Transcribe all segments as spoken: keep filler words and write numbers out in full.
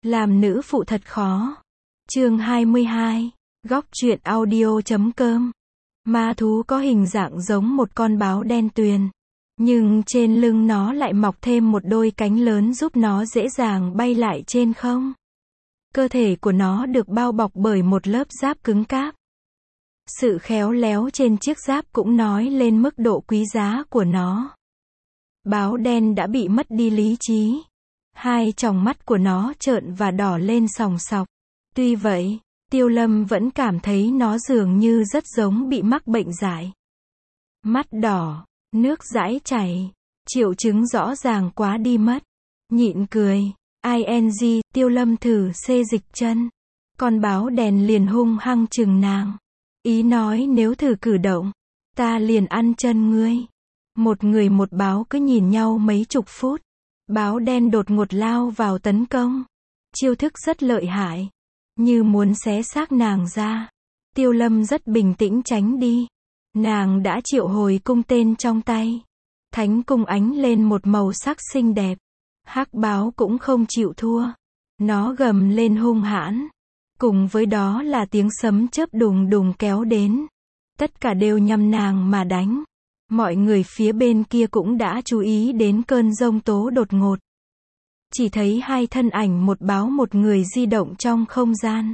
Làm nữ phụ thật khó. Chương hai mươi hai. Góc truyện audio chấm com. Ma thú có hình dạng giống một con báo đen tuyền, nhưng trên lưng nó lại mọc thêm một đôi cánh lớn giúp nó dễ dàng bay lại trên không. Cơ thể của nó được bao bọc bởi một lớp giáp cứng cáp. Sự khéo léo trên chiếc giáp cũng nói lên mức độ quý giá của nó. Báo đen đã bị mất đi lý trí. Hai tròng mắt của nó trợn và đỏ lên sòng sọc. Tuy vậy, Tiêu Lâm vẫn cảm thấy nó dường như rất giống bị mắc bệnh dại. Mắt đỏ, nước dãi chảy, triệu chứng rõ ràng quá đi mất. Nhịn cười, ing, Tiêu Lâm thử xê dịch chân. Con báo đèn liền hung hăng chừng nàng. Ý nói nếu thử cử động, ta liền ăn chân ngươi. Một người một báo cứ nhìn nhau mấy chục phút. Báo đen đột ngột lao vào tấn công. Chiêu thức rất lợi hại, như muốn xé xác nàng ra. Tiêu Lâm rất bình tĩnh tránh đi. Nàng đã triệu hồi cung tên trong tay. Thánh cung ánh lên một màu sắc xinh đẹp. Hắc báo cũng không chịu thua. Nó gầm lên hung hãn. Cùng với đó là tiếng sấm chớp đùng đùng kéo đến. Tất cả đều nhằm nàng mà đánh. Mọi người phía bên kia cũng đã chú ý đến cơn giông tố đột ngột. Chỉ thấy hai thân ảnh một báo một người di động trong không gian.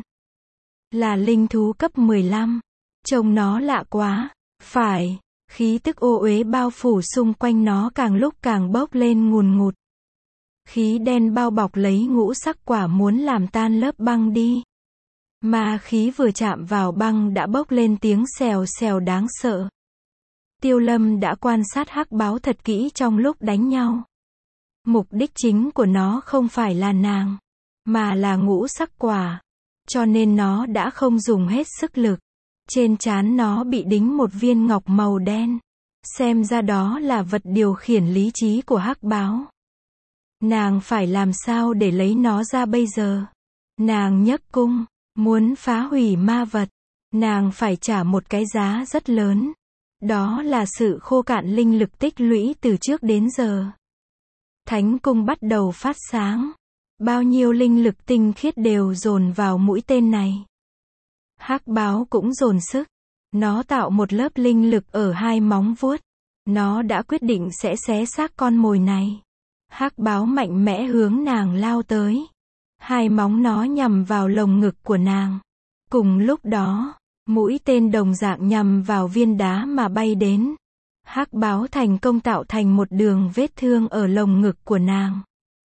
Là linh thú cấp mười lăm. Trông nó lạ quá. Phải, khí tức ô uế bao phủ xung quanh nó càng lúc càng bốc lên ngùn ngụt. Khí đen bao bọc lấy ngũ sắc quả muốn làm tan lớp băng đi. Mà khí vừa chạm vào băng đã bốc lên tiếng xèo xèo đáng sợ. Tiêu Lâm đã quan sát hắc báo thật kỹ trong lúc đánh nhau. Mục đích chính của nó không phải là nàng, mà là ngũ sắc quả. Cho nên nó đã không dùng hết sức lực. Trên trán nó bị đính một viên ngọc màu đen. Xem ra đó là vật điều khiển lý trí của hắc báo. Nàng phải làm sao để lấy nó ra bây giờ? Nàng nhấc cung, muốn phá hủy ma vật. Nàng phải trả một cái giá rất lớn. Đó là sự khô cạn linh lực tích lũy từ trước đến giờ. Thánh cung bắt đầu phát sáng. Bao nhiêu linh lực tinh khiết đều dồn vào mũi tên này. Hắc báo cũng dồn sức. Nó tạo một lớp linh lực ở hai móng vuốt. Nó đã quyết định sẽ xé xác con mồi này. Hắc báo mạnh mẽ hướng nàng lao tới. Hai móng nó nhằm vào lồng ngực của nàng. Cùng lúc đó, mũi tên đồng dạng nhằm vào viên đá mà bay đến. Hắc báo thành công tạo thành một đường vết thương ở lồng ngực của nàng.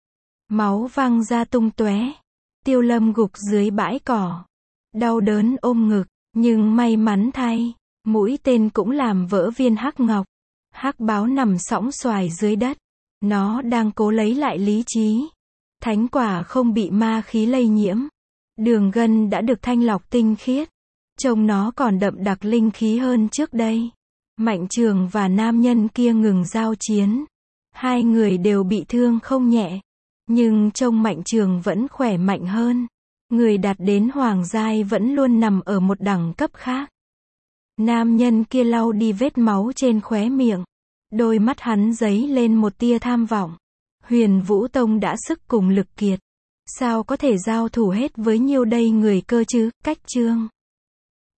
Máu văng ra tung tóe. Tiêu Lâm gục dưới bãi cỏ. Đau đớn ôm ngực, nhưng may mắn thay, mũi tên cũng làm vỡ viên hắc ngọc. Hắc báo nằm sõng xoài dưới đất. Nó đang cố lấy lại lý trí. Thánh quả không bị ma khí lây nhiễm. Đường gân đã được thanh lọc tinh khiết. Trông nó còn đậm đặc linh khí hơn trước đây. Mạnh Trường và nam nhân kia ngừng giao chiến. Hai người đều bị thương không nhẹ. Nhưng trông Mạnh Trường vẫn khỏe mạnh hơn. Người đạt đến hoàng giai vẫn luôn nằm ở một đẳng cấp khác. Nam nhân kia lau đi vết máu trên khóe miệng. Đôi mắt hắn dấy lên một tia tham vọng. Huyền Vũ Tông đã sức cùng lực kiệt. Sao có thể giao thủ hết với nhiêu đây người cơ chứ? Cách chương